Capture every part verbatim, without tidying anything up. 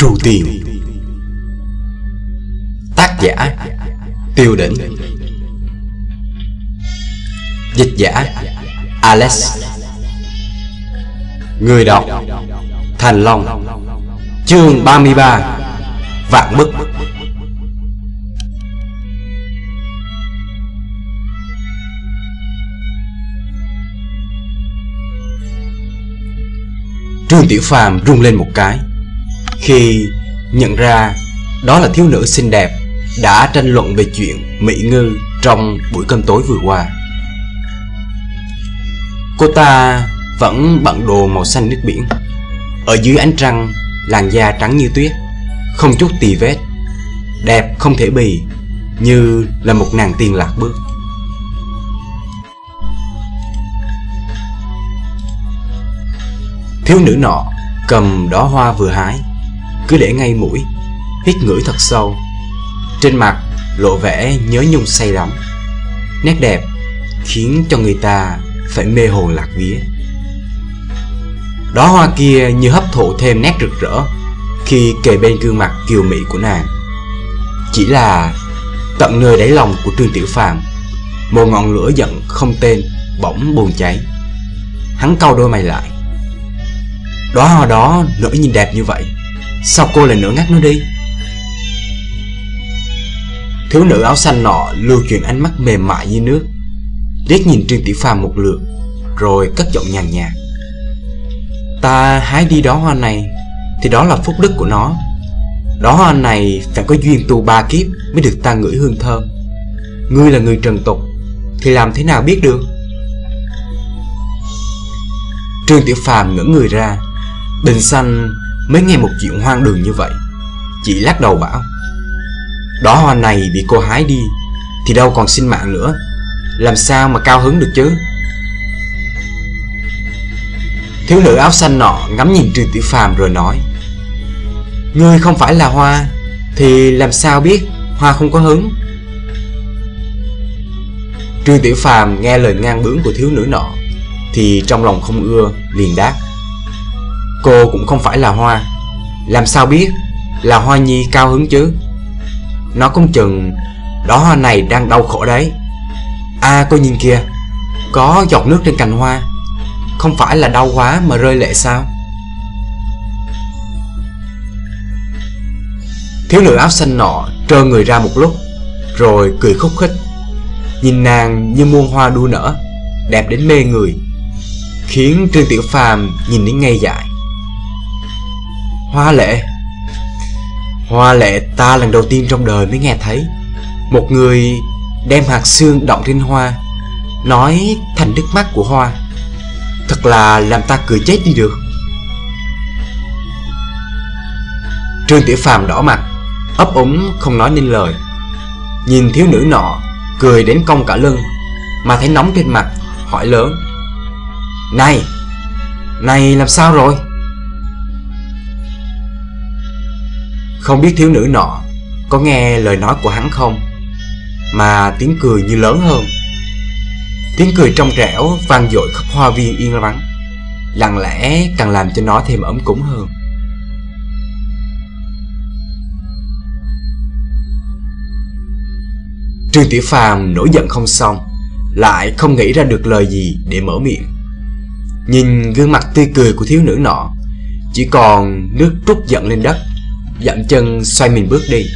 Trù Tiền. Tác giả Tiêu Đỉnh. Dịch giả Alex. Người đọc Thành Long. Chương ba mươi ba. Vạn bức. Trương Tiểu Phàm rung lên một cái khi nhận ra đó là thiếu nữ xinh đẹp đã tranh luận về chuyện mỹ ngư trong buổi cơm tối vừa qua. Cô ta vẫn bận đồ màu xanh nước biển, ở dưới ánh trăng, làn da trắng như tuyết, không chút tì vết, đẹp không thể bì, như là một nàng tiên lạc bước. Thiếu nữ nọ cầm đóa hoa vừa hái, cứ để ngay mũi, hít ngửi thật sâu. Trên mặt lộ vẻ nhớ nhung say đắm, nét đẹp khiến cho người ta phải mê hồn lạc vía. Đóa hoa kia như hấp thụ thêm nét rực rỡ khi kề bên gương mặt kiều mỹ của nàng. Chỉ là tận nơi đáy lòng của Trương Tiểu Phàm, một ngọn lửa giận không tên bỗng bùng cháy. Hắn cau đôi mày lại. Đóa hoa đó nở nhìn đẹp như vậy, sao cô lại nỡ ngắt nó đi? Thiếu nữ áo xanh nọ lưu chuyển ánh mắt mềm mại như nước, liếc nhìn Trương Tiểu Phàm một lượt, rồi cất giọng nhàn nhạt. Ta hái đi đóa hoa này thì đó là phúc đức của nó. Đóa hoa này phải có duyên tu ba kiếp mới được ta ngửi hương thơm. Ngươi là người trần tục thì làm thế nào biết được? Trương Tiểu Phàm ngỡ người ra, bình xanh mới nghe một chuyện hoang đường như vậy, chỉ lắc đầu bảo: đóa hoa này bị cô hái đi thì đâu còn sinh mạng nữa, làm sao mà cao hứng được chứ? Thiếu nữ áo xanh nọ ngắm nhìn Trương Tiểu Phàm rồi nói: ngươi không phải là hoa thì làm sao biết hoa không có hứng? Trương Tiểu Phàm nghe lời ngang bướng của thiếu nữ nọ thì trong lòng không ưa, liền đáp: cô cũng không phải là hoa, làm sao biết là hoa nhi cao hứng chứ? Nó không chừng đóa hoa này đang đau khổ đấy. À, cô nhìn kìa, có giọt nước trên cành hoa, không phải là đau quá mà rơi lệ sao? Thiếu nữ áo xanh nọ trơ người ra một lúc, rồi cười khúc khích. Nhìn nàng như muôn hoa đua nở, đẹp đến mê người, khiến Trương Tiểu Phàm nhìn đến ngây dại. Hoa lệ? Hoa lệ ta lần đầu tiên trong đời mới nghe thấy. Một người đem hạt sương động trên hoa, nói thành nước mắt của hoa, thật là làm ta cười chết đi được. Trương Tiểu Phàm đỏ mặt, ấp úng không nói nên lời. Nhìn thiếu nữ nọ cười đến cong cả lưng, mà thấy nóng trên mặt, hỏi lớn: Này, này làm sao rồi? Không biết thiếu nữ nọ có nghe lời nói của hắn không, mà tiếng cười như lớn hơn. Tiếng cười trong trẻo vang dội khắp hoa viên yên vắng, lặng lẽ càng làm cho nó thêm ấm cúng hơn. Trương Tiểu Phàm nổi giận không xong, lại không nghĩ ra được lời gì để mở miệng. Nhìn gương mặt tươi cười của thiếu nữ nọ, chỉ còn nước trút giận lên đất, dậm chân xoay mình bước đi.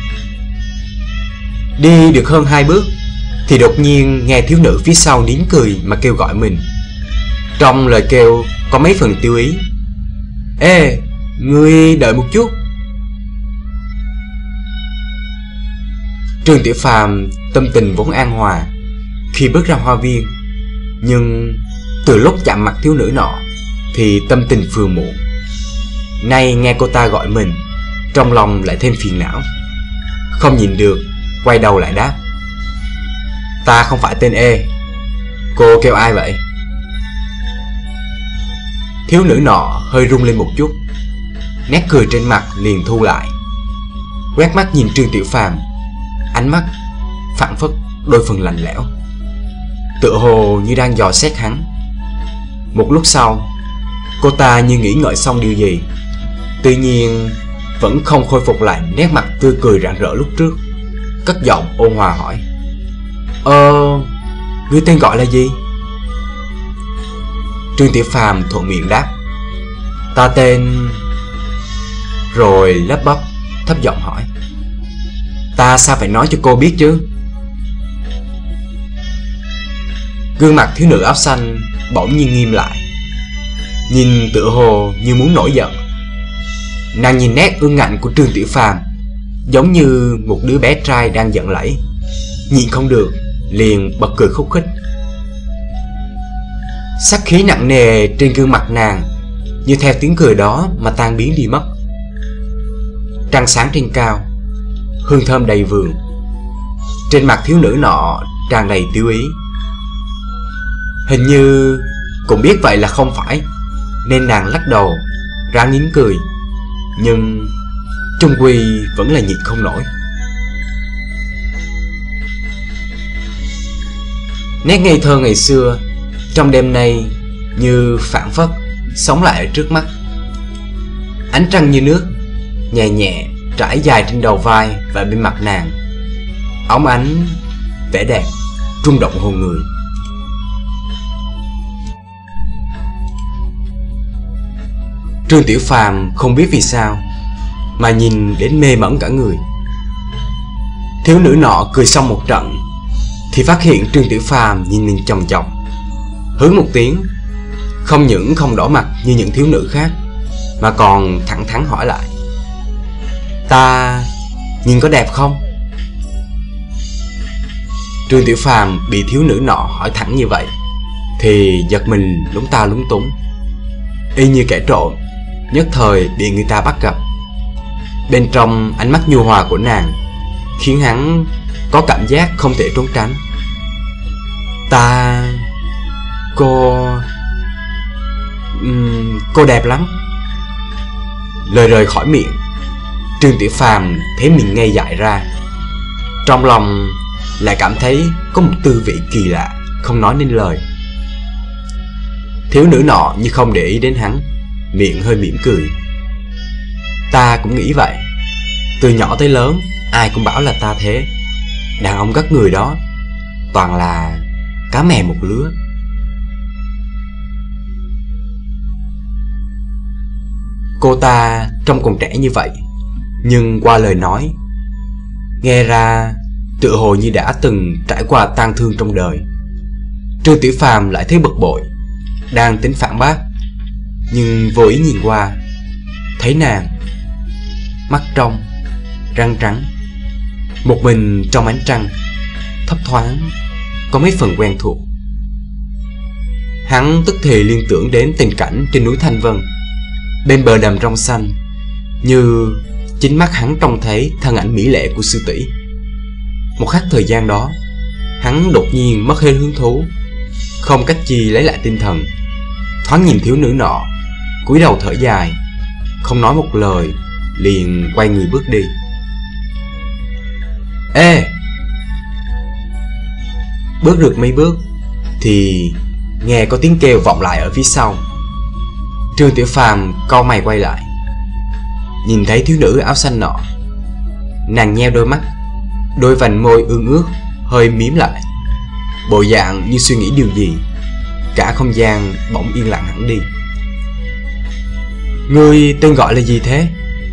Đi được hơn hai bước thì đột nhiên nghe thiếu nữ phía sau nín cười mà kêu gọi mình. Trong lời kêu có mấy phần tiêu ý: Ê, ngươi đợi một chút. Trương Tiểu Phàm tâm tình vốn an hòa khi bước ra hoa viên, nhưng từ lúc chạm mặt thiếu nữ nọ thì tâm tình phường muộn. Nay nghe cô ta gọi mình, trong lòng lại thêm phiền não. Không nhìn được, quay đầu lại đáp: Ta không phải tên E. Cô kêu ai vậy? Thiếu nữ nọ hơi rung lên một chút, nét cười trên mặt liền thu lại, quét mắt nhìn Trương Tiểu Phàm, ánh mắt phảng phất đôi phần lạnh lẽo, tựa hồ như đang dò xét hắn. Một lúc sau, cô ta như nghĩ ngợi xong điều gì, tự nhiên vẫn không khôi phục lại nét mặt tươi cười rạng rỡ lúc trước, cất giọng ôn hòa hỏi: Ờ, ngươi tên gọi là gì? Trương Tiểu Phàm thuận miệng đáp: Ta tên... Rồi lắp bắp thấp giọng hỏi: Ta sao phải nói cho cô biết chứ? Gương mặt thiếu nữ áo xanh bỗng nhiên nghiêm lại, nhìn tựa hồ như muốn nổi giận. Nàng nhìn nét ương ngạnh của Trương Tiểu Phàm giống như một đứa bé trai đang giận lẫy, nhịn không được liền bật cười khúc khích. Sát khí nặng nề trên gương mặt nàng như theo tiếng cười đó mà tan biến đi mất. Trăng sáng trên cao, hương thơm đầy vườn. Trên mặt thiếu nữ nọ tràn đầy tiêu ý. Hình như cũng biết vậy là không phải, nên nàng lắc đầu, ráng nín cười, nhưng trung quy vẫn là nhịn không nổi. Nét ngây thơ ngày xưa trong đêm nay như phảng phất sống lại ở trước mắt. Ánh trăng như nước nhẹ nhẹ trải dài trên đầu vai và bên mặt nàng, óng ánh vẻ đẹp rung động hồn người. Trương Tiểu Phàm không biết vì sao mà nhìn đến mê mẩn cả người. Thiếu nữ nọ cười xong một trận thì phát hiện Trương Tiểu Phàm nhìn mình chòng chọc, hứ một tiếng, không những không đỏ mặt như những thiếu nữ khác mà còn thẳng thắn hỏi lại: Ta nhìn có đẹp không? Trương Tiểu Phàm bị thiếu nữ nọ hỏi thẳng như vậy thì giật mình lúng ta lúng túng, y như kẻ trộm nhất thời bị người ta bắt gặp. Bên trong ánh mắt nhu hòa của nàng khiến hắn có cảm giác không thể trốn tránh. Ta... Cô... Uhm, cô đẹp lắm. Lời rời khỏi miệng, Trương Tiểu Phàm thấy mình ngây dại ra. Trong lòng lại cảm thấy có một tư vị kỳ lạ không nói nên lời. Thiếu nữ nọ như không để ý đến hắn, miệng hơi mỉm cười: Ta cũng nghĩ vậy. Từ nhỏ tới lớn ai cũng bảo là ta thế. Đàn ông gắt người đó toàn là cá mè một lứa. Cô ta trông còn trẻ như vậy, nhưng qua lời nói nghe ra tựa hồ như đã từng trải qua tang thương trong đời. Trương Tiểu Phàm lại thấy bực bội, đang tính phản bác, nhưng vô ý nhìn qua, thấy nàng mắt trong, răng trắng, một mình trong ánh trăng, thấp thoáng có mấy phần quen thuộc. Hắn tức thì liên tưởng đến tình cảnh trên núi Thanh Vân, bên bờ đầm rong xanh, như chính mắt hắn trông thấy thân ảnh mỹ lệ của sư tỷ. Một khắc thời gian đó, hắn đột nhiên mất hết hứng thú, không cách chi lấy lại tinh thần, thoáng nhìn thiếu nữ nọ, cúi đầu thở dài, không nói một lời, liền quay người bước đi. Ê! Bước được mấy bước thì nghe có tiếng kêu vọng lại ở phía sau. Trương Tiểu Phàm cau mày quay lại, nhìn thấy thiếu nữ áo xanh nọ. Nàng nheo đôi mắt, đôi vành môi ương ướt hơi mím lại, bộ dạng như suy nghĩ điều gì. Cả không gian bỗng yên lặng hẳn đi. Ngươi tên gọi là gì thế?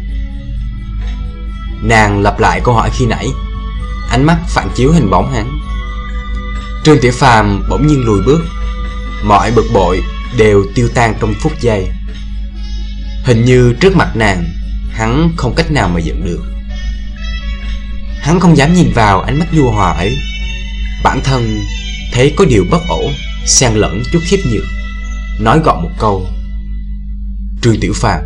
Nàng lặp lại câu hỏi khi nãy, ánh mắt phản chiếu hình bóng hắn. Trương Tiểu Phàm bỗng nhiên lùi bước, mọi bực bội đều tiêu tan trong phút giây. Hình như trước mặt nàng, hắn không cách nào mà giận được. Hắn không dám nhìn vào ánh mắt nhu hòa ấy. Bản thân thấy có điều bất ổn, xen lẫn chút khiếp nhược, nói gọn một câu: Trương Tiểu Phàm.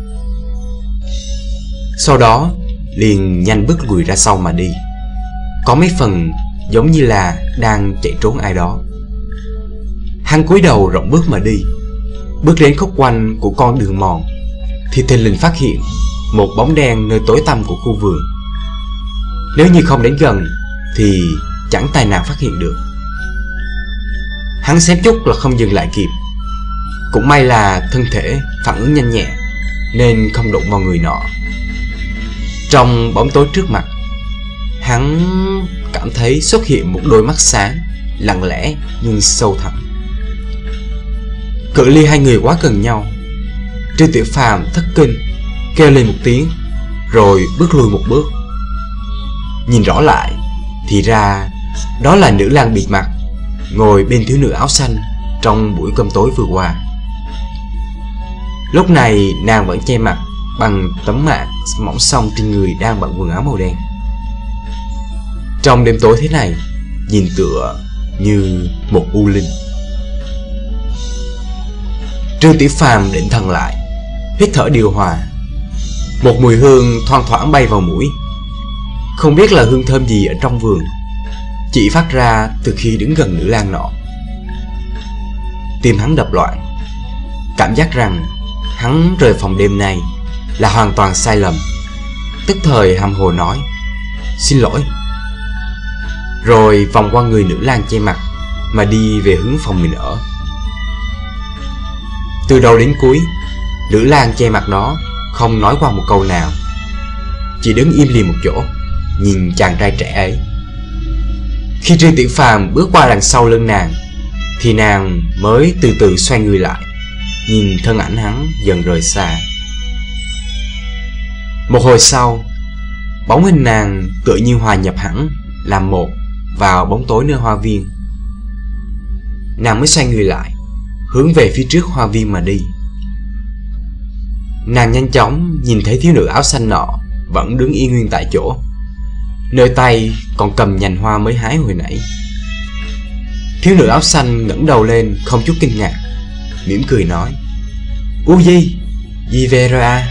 Sau đó liền nhanh bước lùi ra sau mà đi, có mấy phần giống như là đang chạy trốn ai đó. Hắn cúi đầu rộng bước mà đi. Bước đến khúc quanh của con đường mòn thì thình lình phát hiện một bóng đen nơi tối tăm của khu vườn. Nếu như không đến gần thì chẳng tài nào phát hiện được. Hắn xém chút là không dừng lại kịp. Cũng may là thân thể phản ứng nhanh nhẹ nên không đụng vào người nọ. Trong bóng tối trước mặt, hắn cảm thấy xuất hiện một đôi mắt sáng, lặng lẽ nhưng sâu thẳm. Cự ly hai người quá gần nhau, Trương Tiểu Phàm thất kinh, kêu lên một tiếng, rồi bước lùi một bước. Nhìn rõ lại, thì ra đó là nữ lang bịt mặt ngồi bên thiếu nữ áo xanh trong buổi cơm tối vừa qua. Lúc này nàng vẫn che mặt bằng tấm màn mỏng xông trên người đang bận quần áo màu đen. Trong đêm tối thế này, nhìn tựa như một u linh. Trương Tiểu Phàm định thần lại, hít thở điều hòa. Một mùi hương thoang thoảng bay vào mũi. Không biết là hương thơm gì ở trong vườn, chỉ phát ra từ khi đứng gần nữ lang nọ. Tim hắn đập loạn, cảm giác rằng hắn rời phòng đêm nay là hoàn toàn sai lầm. Tức thời hàm hồ nói xin lỗi, rồi vòng qua người nữ lang che mặt mà đi về hướng phòng mình ở. Từ đầu đến cuối, nữ lang che mặt đó không nói qua một câu nào, chỉ đứng im lìm một chỗ nhìn chàng trai trẻ ấy. Khi Trương Tiểu Phàm bước qua đằng sau lưng nàng, thì nàng mới từ từ xoay người lại, nhìn thân ảnh hắn dần rời xa. Một hồi sau, bóng hình nàng tự nhiên hòa nhập hẳn làm một vào bóng tối nơi hoa viên. Nàng mới xoay người lại, hướng về phía trước hoa viên mà đi. Nàng nhanh chóng nhìn thấy thiếu nữ áo xanh nọ vẫn đứng yên nguyên tại chỗ, nơi tay còn cầm nhành hoa mới hái hồi nãy. Thiếu nữ áo xanh ngẩng đầu lên không chút kinh ngạc, mỉm cười nói: "U Di, Di về rồi à?"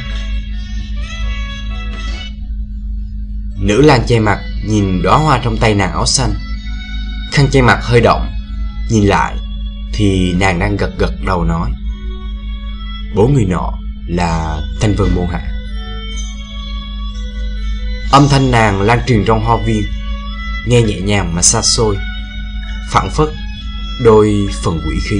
Nữ lang che mặt nhìn đóa hoa trong tay nàng áo xanh, khăn che mặt hơi động, nhìn lại thì nàng đang gật gật đầu nói: "Bốn người nọ là Thanh Vân môn hạ." Âm thanh nàng lan truyền trong hoa viên, nghe nhẹ nhàng mà xa xôi, phảng phất đôi phần quỷ khí.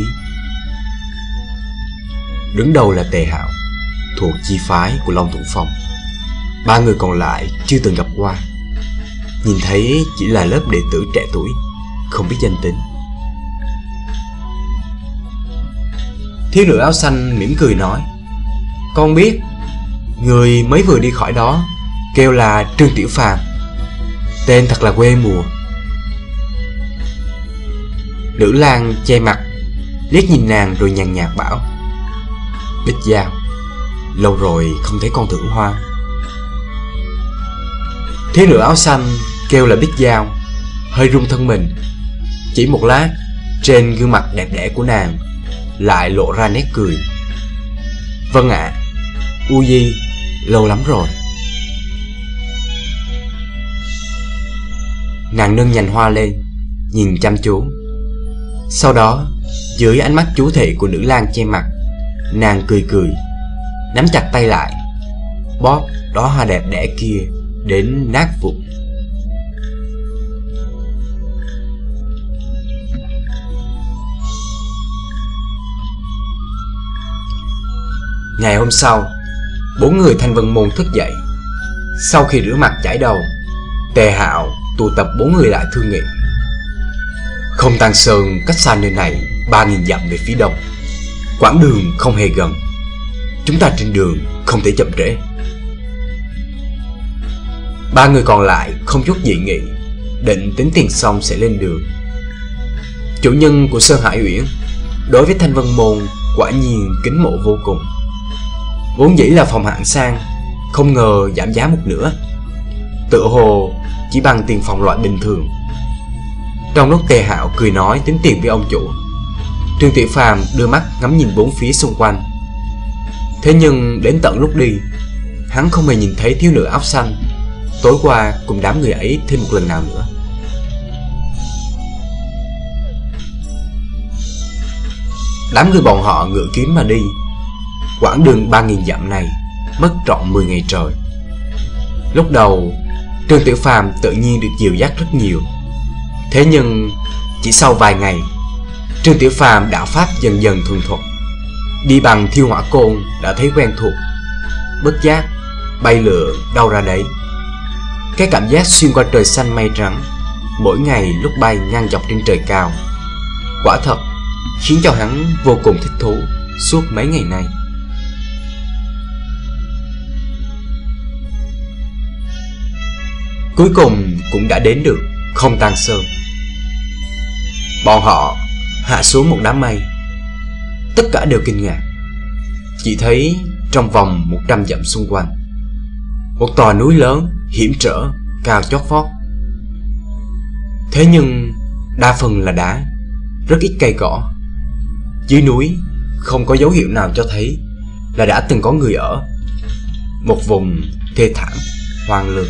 Đứng đầu là Tề Hạo, thuộc chi phái của Long Thủ Phong. Ba người còn lại chưa từng gặp qua, nhìn thấy chỉ là lớp đệ tử trẻ tuổi, không biết danh tính. Thiếu nữ áo xanh mỉm cười nói: "Con biết, người mới vừa đi khỏi đó kêu là Trương Tiểu Phàm, tên thật là quê mùa." Nữ lang che mặt liếc nhìn nàng rồi nhàn nhạt bảo: "Bích Giao, lâu rồi không thấy con thưởng hoa." Thiếu nữ áo xanh kêu là Bích Giao hơi rung thân mình. Chỉ một lát, trên gương mặt đẹp đẽ của nàng lại lộ ra nét cười. "Vâng ạ, à, U Di, lâu lắm rồi." Nàng nâng nhành hoa lên, nhìn chăm chú. Sau đó, dưới ánh mắt chú thị của nữ lang che mặt, nàng cười cười, nắm chặt tay lại, bóp đóa hoa đẹp đẽ kia đến nát vụn. Ngày hôm sau, bốn người Thanh Vân môn thức dậy. Sau khi rửa mặt chải đầu, Tề Hạo tụ tập bốn người lại thương nghị: "Không Tăng Sơn cách xa nơi này ba nghìn dặm về phía đông, quãng đường không hề gần. Chúng ta trên đường không thể chậm trễ." Ba người còn lại không chút dị nghị, định tính tiền xong sẽ lên đường. Chủ nhân của Sơn Hải Uyển đối với Thanh Vân môn quả nhiên kính mộ vô cùng. Vốn dĩ là phòng hạng sang, không ngờ giảm giá một nửa, tựa hồ chỉ bằng tiền phòng loại bình thường. Trong lúc Tề Hạo cười nói tính tiền với ông chủ, Trương Tiểu Phàm đưa mắt ngắm nhìn bốn phía xung quanh. Thế nhưng đến tận lúc đi, hắn không hề nhìn thấy thiếu nữ áo xanh tối qua cùng đám người ấy thêm một lần nào nữa. Đám người bọn họ ngựa kiếm mà đi. Quãng đường ba nghìn dặm này mất trọn mười ngày trời. Lúc đầu, Trương Tiểu Phàm tự nhiên được dìu dắt rất nhiều. Thế nhưng chỉ sau vài ngày, Trương Tiểu Phàm đạo pháp dần dần thuần thục, đi bằng thiêu hỏa côn đã thấy quen thuộc, bất giác bay lượn đâu ra đấy, Cái cảm giác xuyên qua trời xanh mây trắng, mỗi ngày lúc bay ngang dọc trên trời cao, quả thật khiến cho hắn vô cùng thích thú suốt mấy ngày nay. Cuối cùng cũng đã đến được Không Tang Sơn. Bọn họ hạ xuống một đám mây. Tất cả đều kinh ngạc. Chỉ thấy trong vòng một trăm dặm xung quanh, một tòa núi lớn hiểm trở cao chót vót. Thế nhưng đa phần là đá, rất ít cây cỏ. Dưới núi không có dấu hiệu nào cho thấy là đã từng có người ở. Một vùng thê thảm, hoang lương.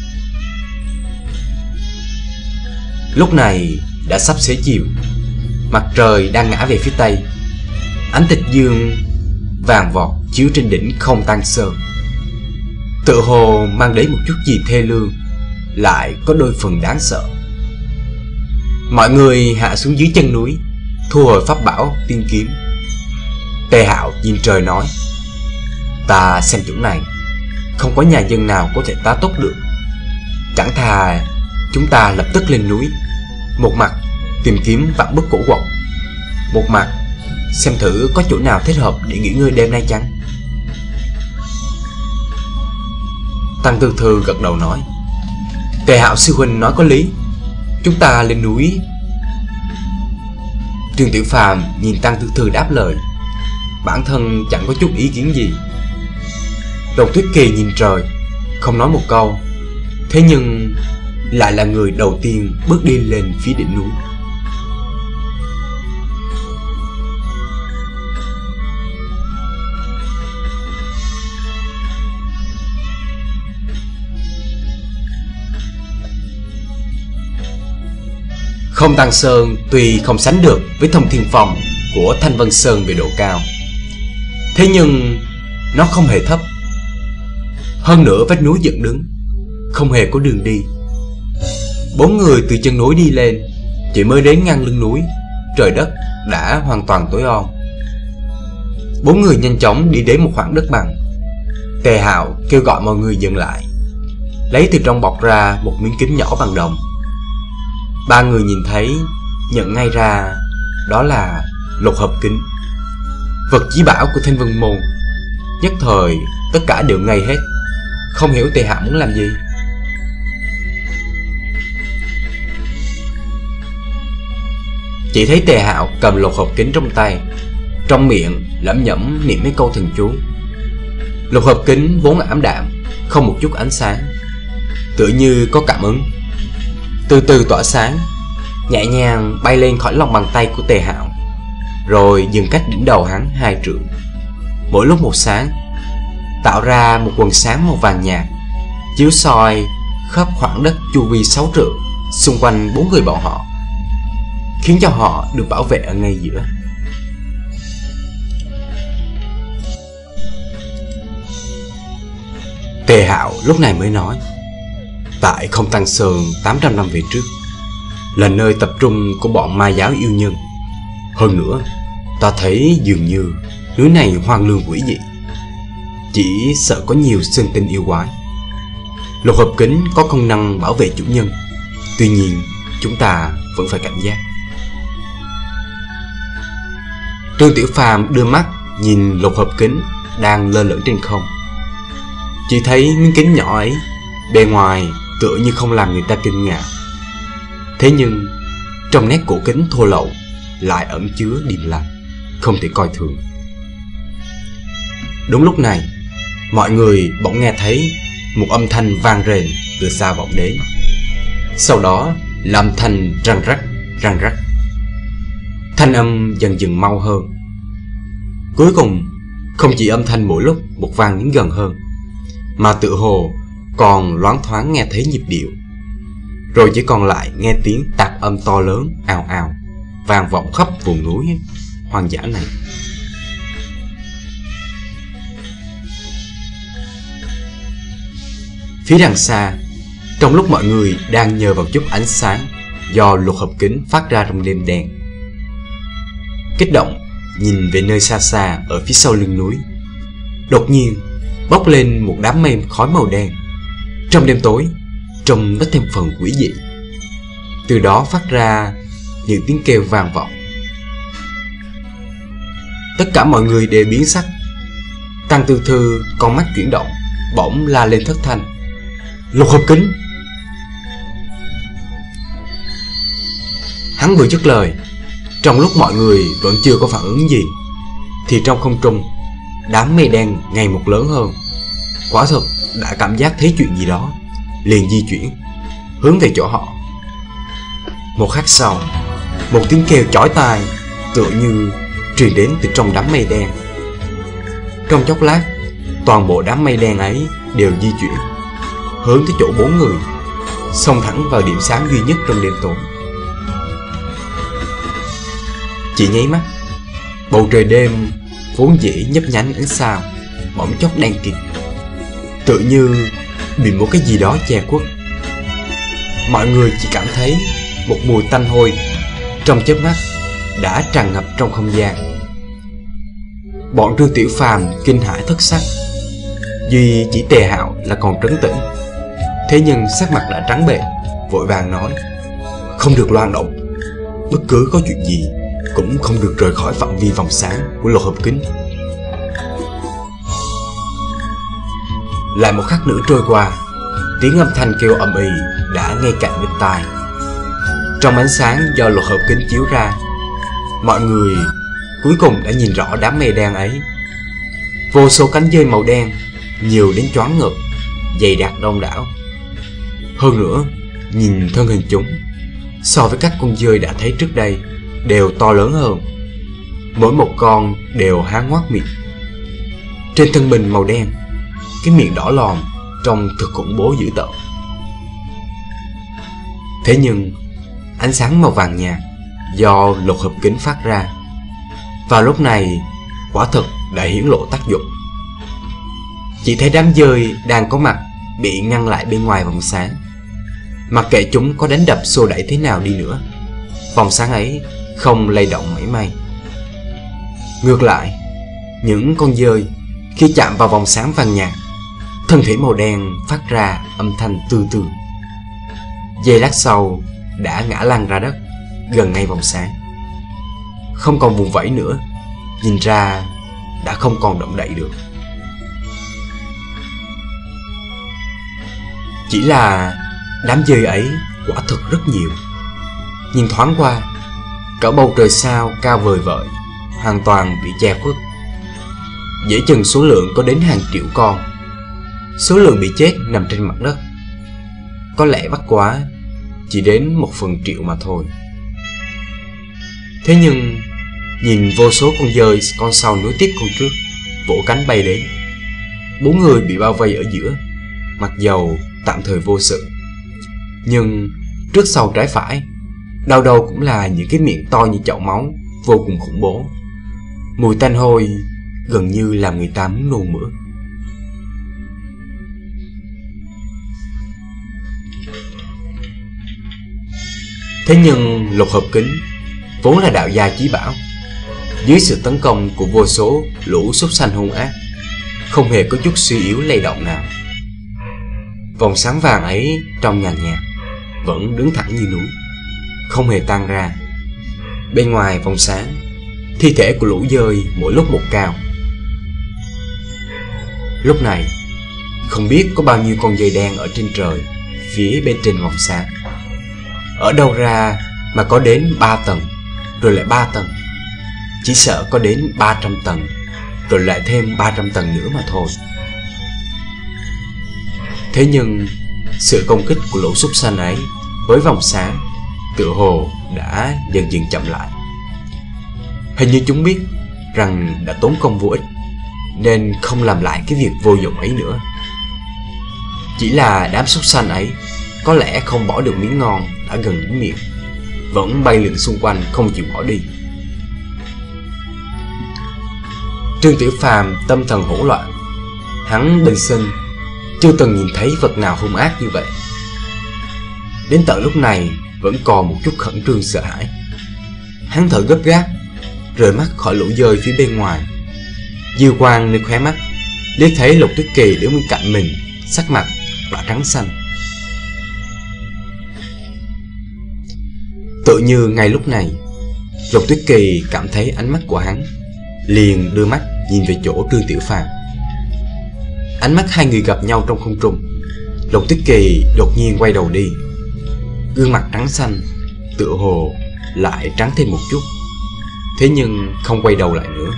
Lúc này đã sắp xế chiều, mặt trời đang ngã về phía tây. Ánh tịch dương vàng vọt chiếu trên đỉnh Không Tang Sơn, tự hồ mang đến một chút gì thê lương, lại có đôi phần đáng sợ. Mọi người hạ xuống dưới chân núi, thu hồi pháp bảo tiên kiếm. Tề Hạo nhìn trời nói: "Ta xem chỗ này không có nhà dân nào có thể tá túc được. Chẳng thà chúng ta lập tức lên núi, một mặt tìm kiếm vạn bức cổ quật, một mặt xem thử có chỗ nào thích hợp để nghỉ ngơi đêm nay chăng?" Tăng Tư Thư gật đầu nói: "Tề Hạo sư huynh nói có lý, chúng ta lên núi." Trương Tiểu Phàm nhìn Tăng Tư Thư đáp lời, bản thân chẳng có chút ý kiến gì. Đồng Tuyết Kỳ nhìn trời, không nói một câu, thế nhưng lại là người đầu tiên bước đi lên phía đỉnh núi. Không Tang Sơn tuy không sánh được với Thông Thiên Phong của Thanh Vân Sơn về độ cao, thế nhưng nó không hề thấp. Hơn nữa vách núi dựng đứng, không hề có đường đi. Bốn người từ chân núi đi lên, chỉ mới đến ngang lưng núi, trời đất đã hoàn toàn tối om. Bốn người nhanh chóng đi đến một khoảng đất bằng. Tề Hạo kêu gọi mọi người dừng lại, lấy từ trong bọc ra một miếng kính nhỏ bằng đồng. Ba người nhìn thấy, nhận ngay ra đó là lục hợp kính, vật chí bảo của Thanh Vân Môn. Nhất thời tất cả đều ngây hết, không hiểu Tề Hạo muốn làm gì. Chỉ thấy Tề Hạo cầm lục hợp kính trong tay, trong miệng lẩm nhẩm niệm mấy câu thần chú. Lục hợp kính vốn ảm đạm, không một chút ánh sáng, tựa như có cảm ứng, từ từ tỏa sáng, nhẹ nhàng bay lên khỏi lòng bàn tay của Tề Hạo, rồi dừng cách đỉnh đầu hắn hai trượng, mỗi lúc một sáng, tạo ra một quần sáng màu vàng nhạt, chiếu soi khắp khoảng đất chu vi sáu trượng xung quanh bốn người bọn họ, khiến cho họ được bảo vệ ở ngay giữa. Tề Hạo lúc này mới nói: "Tại Không Tang Sơn tám trăm năm về trước là nơi tập trung của bọn ma giáo yêu nhân. Hơn nữa, ta thấy dường như núi này hoang lương quỷ dị, chỉ sợ có nhiều sinh tinh yêu quái. Lục hợp kính có công năng bảo vệ chủ nhân, tuy nhiên chúng ta vẫn phải cảnh giác." Trương Tiểu Phàm đưa mắt nhìn lục hợp kính đang lơ lửng trên không. Chỉ thấy miếng kính nhỏ ấy, bề ngoài tựa như không làm người ta kinh ngạc, thế nhưng trong nét cổ kính thô lậu lại ẩn chứa điềm lành, không thể coi thường. Đúng lúc này, mọi người bỗng nghe thấy một âm thanh vang rền từ xa vọng đến. Sau đó là âm thanh răng rắc, răng rắc. Thanh âm dần dần mau hơn. Cuối cùng, không chỉ âm thanh mỗi lúc một vang đến gần hơn, mà tự hồ còn loáng thoáng nghe thấy nhịp điệu. Rồi chỉ còn lại nghe tiếng tạp âm to lớn ào ào vang vọng khắp vùng núi hoang dã này. Phía đằng xa, trong lúc mọi người đang nhờ vào chút ánh sáng do lục hợp kính phát ra trong đêm đen, kích động nhìn về nơi xa xa ở phía sau lưng núi, đột nhiên bốc lên một đám mây khói màu đen. Trong đêm tối, trông nó thêm phần quỷ dị. Từ đó phát ra những tiếng kêu vang vọng. Tất cả mọi người đều biến sắc. Tăng Tư Thư con mắt chuyển động, bỗng la lên thất thanh: "Lục hợp kính!" Hắn vừa dứt lời, trong lúc mọi người vẫn chưa có phản ứng gì, thì trong không trung, đám mây đen ngày một lớn hơn. Quả thực đã cảm giác thấy chuyện gì đó, liền di chuyển hướng về chỗ họ. Một khắc sau, một tiếng kêu chói tai tựa như truyền đến từ trong đám mây đen. Trong chốc lát, toàn bộ đám mây đen ấy đều di chuyển hướng tới chỗ bốn người, xông thẳng vào điểm sáng duy nhất trong đêm tối. Chỉ nháy mắt, bầu trời đêm vốn dĩ nhấp nhánh ánh sao bỗng chốc đen kịt, tựa như bị một cái gì đó che khuất. Mọi người chỉ cảm thấy một mùi tanh hôi trong chớp mắt đã tràn ngập trong không gian. Bọn Trương Tiểu Phàm kinh hãi thất sắc, duy chỉ Tề Hạo là còn trấn tĩnh. Thế nhưng sắc mặt đã trắng bệch, vội vàng nói: "Không được loạn động, bất cứ có chuyện gì cũng không được rời khỏi phạm vi vòng sáng của lục hợp kính." Lại một khắc nữa trôi qua, tiếng âm thanh kêu ầm ĩ đã ngay cạnh bên tai. Trong ánh sáng do lục hợp kính chiếu ra, mọi người cuối cùng đã nhìn rõ đám mây đen ấy. Vô số cánh dơi màu đen, nhiều đến choáng ngợp, dày đặc đông đảo. Hơn nữa, nhìn thân hình chúng, so với các con dơi đã thấy trước đây, đều to lớn hơn. Mỗi một con đều há ngoác miệng. Trên thân mình màu đen, cái miệng đỏ lòm trông thực khủng bố dữ tợn. Thế nhưng ánh sáng màu vàng nhạt do lục hợp kính phát ra vào lúc này quả thực đã hiển lộ tác dụng. Chỉ thấy đám dơi đang có mặt bị ngăn lại bên ngoài vòng sáng. Mặc kệ chúng có đánh đập xô đẩy thế nào đi nữa, vòng sáng ấy không lay động mảy may. Ngược lại, những con dơi khi chạm vào vòng sáng vàng nhạt, thân thể màu đen phát ra âm thanh tư tư. Giây lát sau đã ngã lăn ra đất gần ngay vòng sáng, không còn vùng vẫy nữa, nhìn ra đã không còn động đậy được. Chỉ là đám dơi ấy quả thực rất nhiều. Nhìn thoáng qua, cỡ bầu trời sao cao vời vợi hoàn toàn bị che khuất. Dễ chừng số lượng có đến hàng triệu con. Số lượng bị chết nằm trên mặt đất có lẽ vắt quá chỉ đến một phần triệu mà thôi. Thế nhưng nhìn vô số con dơi con sau nối tiếp con trước vỗ cánh bay đến. Bốn người bị bao vây ở giữa, mặc dầu tạm thời vô sự, nhưng trước sau trái phải, đâu đâu cũng là những cái miệng to như chậu máu, vô cùng khủng bố. Mùi tanh hôi gần như làm người ta muốn nôn mửa. Thế nhưng lục hợp kính vốn là đạo gia chí bảo, dưới sự tấn công của vô số lũ súc sanh hung ác, không hề có chút suy yếu lay động nào. Vòng sáng vàng ấy trong nhàn nhạt vẫn đứng thẳng như núi, không hề tan ra. Bên ngoài vòng sáng, thi thể của lũ dơi mỗi lúc một cao. Lúc này không biết có bao nhiêu con dơi đen ở trên trời, phía bên trên vòng sáng. Ở đâu ra mà có đến ba tầng, rồi lại ba tầng. Chỉ sợ có đến ba trăm tầng, rồi lại thêm ba trăm tầng nữa mà thôi. Thế nhưng sự công kích của lũ súc sanh ấy với vòng sáng tựa hồ đã dần dần chậm lại. Hình như chúng biết rằng đã tốn công vô ích, nên không làm lại cái việc vô dụng ấy nữa. Chỉ là đám súc sanh ấy có lẽ không bỏ được miếng ngon đã gần đến miệng, vẫn bay lượn xung quanh không chịu bỏ đi. Trương Tiểu Phàm tâm thần hỗn loạn. Hắn bình sinh chưa từng nhìn thấy vật nào hung ác như vậy. Đến tận lúc này vẫn còn một chút khẩn trương sợ hãi. Hắn thở gấp gáp, rời mắt khỏi lũ dơi phía bên ngoài. Dư quang nơi khóe mắt liếc thấy Lục Tuyết Kỳ đứng bên cạnh mình, sắc mặt đã trắng xanh. Tự như ngay lúc này, Lục Tuyết Kỳ cảm thấy ánh mắt của hắn, liền đưa mắt nhìn về chỗ Trương Tiểu Phàm. Ánh mắt hai người gặp nhau trong không trung. Lục Tuyết Kỳ đột nhiên quay đầu đi. Gương mặt trắng xanh tựa hồ lại trắng thêm một chút, thế nhưng không quay đầu lại nữa.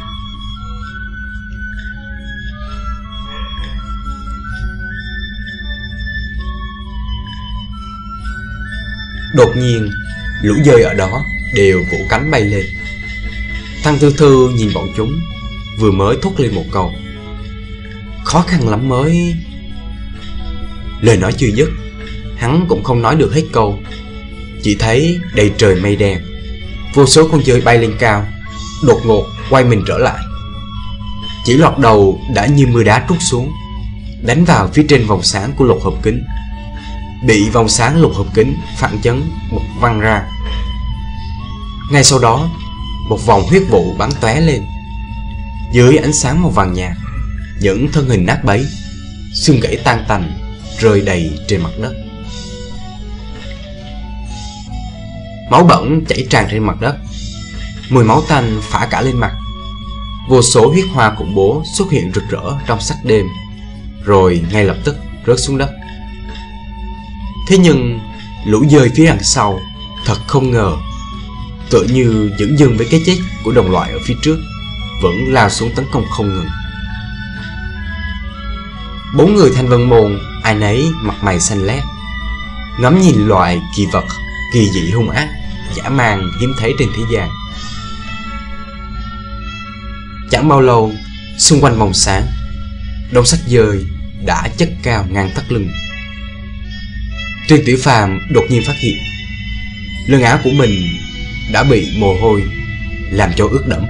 Đột nhiên, lũ dơi ở đó đều vỗ cánh bay lên. Thăng Thư Thư nhìn bọn chúng, vừa mới thốt lên một câu: khó khăn lắm mới... Lời nói chưa dứt, hắn cũng không nói được hết câu. Chỉ thấy đầy trời mây đen, vô số con dơi bay lên cao, đột ngột quay mình trở lại. Chỉ lọt đầu đã như mưa đá trút xuống, đánh vào phía trên vòng sáng của lục hợp kính. Bị vòng sáng lục hợp kính phản chấn một văng ra. Ngay sau đó, một vòng huyết vụ bắn tóe lên. Dưới ánh sáng màu vàng nhạt, những thân hình nát bấy, xương gãy tan tành rơi đầy trên mặt đất. Máu bẩn chảy tràn trên mặt đất, mùi máu tanh phả cả lên mặt. Vô số huyết hoa khủng bố xuất hiện rực rỡ trong sắc đêm, rồi ngay lập tức rớt xuống đất. Thế nhưng lũ dơi phía đằng sau thật không ngờ, tựa như dửng dưng với cái chết của đồng loại ở phía trước, vẫn lao xuống tấn công không ngừng. Bốn người Thanh Vân Môn ai nấy mặt mày xanh lét, ngắm nhìn loại kỳ vật kỳ dị hung ác dã man hiếm thấy trên thế gian. Chẳng bao lâu, xung quanh vòng sáng, đống sắt dơi đã chất cao ngang thắt lưng. Trương Tiểu Phàm đột nhiên phát hiện lưng áo của mình đã bị mồ hôi làm cho ướt đẫm.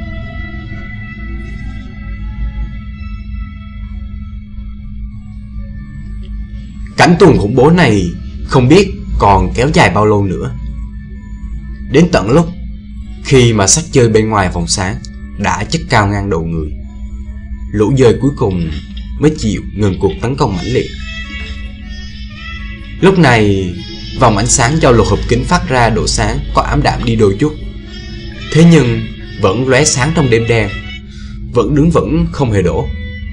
Cảnh tuần khủng bố này không biết còn kéo dài bao lâu nữa. Đến tận lúc khi mà sắt dơi bên ngoài vòng sáng đã chất cao ngang đầu người, lũ dơi cuối cùng mới chịu ngừng cuộc tấn công mãnh liệt. Lúc này, vòng ánh sáng do lục hợp kính phát ra độ sáng có ảm đạm đi đôi chút, thế nhưng vẫn lóe sáng trong đêm đen, vẫn đứng vững không hề đổ.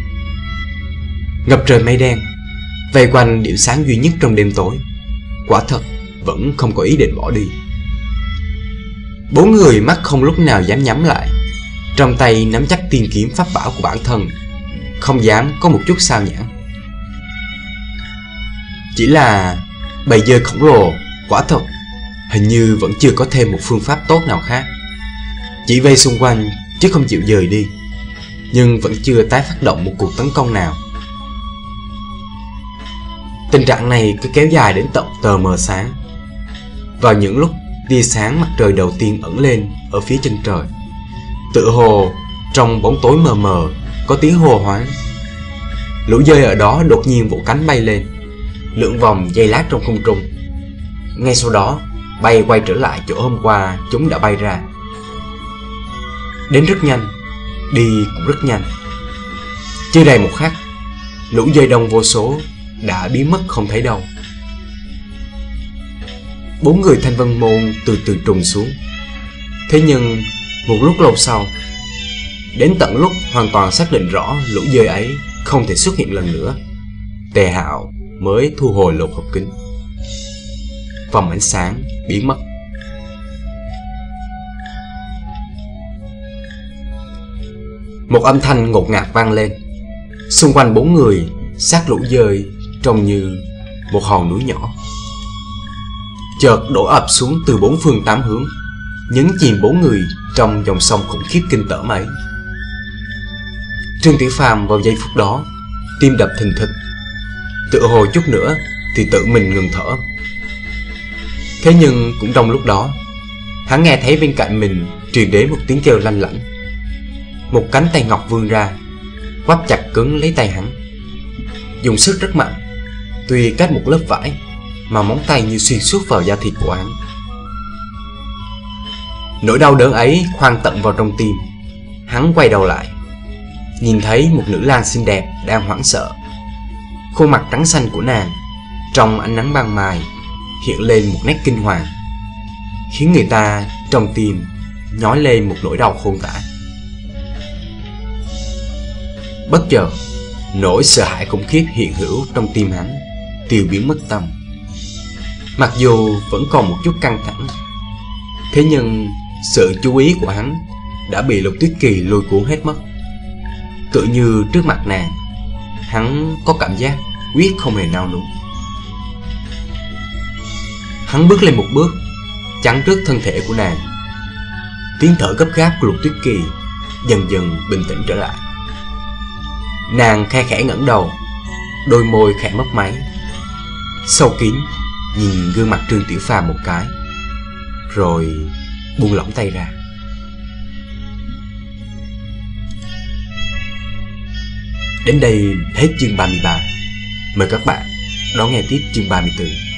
Ngập trời mây đen vây quanh điểm sáng duy nhất trong đêm tối, quả thật vẫn không có ý định bỏ đi. Bốn người mắt không lúc nào dám nhắm lại, trong tay nắm chắc tiên kiếm pháp bảo của bản thân, không dám có một chút sao nhãng. Chỉ là bầy dơi khổng lồ quả thật hình như vẫn chưa có thêm một phương pháp tốt nào khác, chỉ vây xung quanh chứ không chịu dời đi, nhưng vẫn chưa tái phát động một cuộc tấn công nào. Tình trạng này cứ kéo dài đến tận tờ mờ sáng. Vào những lúc tia sáng mặt trời đầu tiên ẩn lên ở phía chân trời, tựa hồ trong bóng tối mờ mờ có tiếng hô hoán. Lũ dơi ở đó đột nhiên vỗ cánh bay lên, lượn vòng giây lát trong không trung. Ngay sau đó bay quay trở lại chỗ hôm qua chúng đã bay ra. Đến rất nhanh, đi cũng rất nhanh. Chưa đầy một khắc, lũ dơi đông vô số đã biến mất không thấy đâu. Bốn người Thanh Vân Môn từ từ trùng xuống. Thế nhưng một lúc lâu sau, đến tận lúc hoàn toàn xác định rõ lũ dơi ấy không thể xuất hiện lần nữa, Tề Hạo mới thu hồi lục hợp kính. Vòng ánh sáng biến mất. Một âm thanh ngột ngạt vang lên. Xung quanh bốn người xác lũ dơi trông như một hòn núi nhỏ, chợt đổ ập xuống từ bốn phương tám hướng, nhấn chìm bốn người trong dòng sông khủng khiếp kinh tởm ấy. Trương Tiểu Phàm vào giây phút đó tim đập thình thịch, tựa hồ chút nữa thì tự mình ngừng thở. Thế nhưng cũng trong lúc đó, hắn nghe thấy bên cạnh mình truyền đến một tiếng kêu lanh lảnh. Một cánh tay ngọc vươn ra, quắp chặt cứng lấy tay hắn, dùng sức rất mạnh. Tuy cách một lớp vải mà móng tay như xuyên suốt vào da thịt của hắn. Nỗi đau đớn ấy khoan tận vào trong tim. Hắn quay đầu lại, nhìn thấy một nữ lang xinh đẹp đang hoảng sợ. Khuôn mặt trắng xanh của nàng trong ánh nắng ban mai hiện lên một nét kinh hoàng, khiến người ta trong tim nhói lên một nỗi đau khôn tả. Bất chợt, nỗi sợ hãi khủng khiếp hiện hữu trong tim hắn tiêu biến mất tâm. Mặc dù vẫn còn một chút căng thẳng, thế nhưng sự chú ý của hắn đã bị Lục Tuyết Kỳ lôi cuốn hết mất. Tự như trước mặt nàng, hắn có cảm giác quyết không hề nao núng. Hắn bước lên một bước, chắn trước thân thể của nàng. Tiếng thở gấp gáp của Lục Tuyết Kỳ dần dần bình tĩnh trở lại. Nàng khe khẽ ngẩng đầu, đôi môi khẽ mấp máy, sâu kín nhìn gương mặt Trương Tiểu Phàm một cái, rồi buông lỏng tay ra. Đến đây hết chương ba mươi ba. Mời các bạn đón nghe tiếp chương ba mươi tư.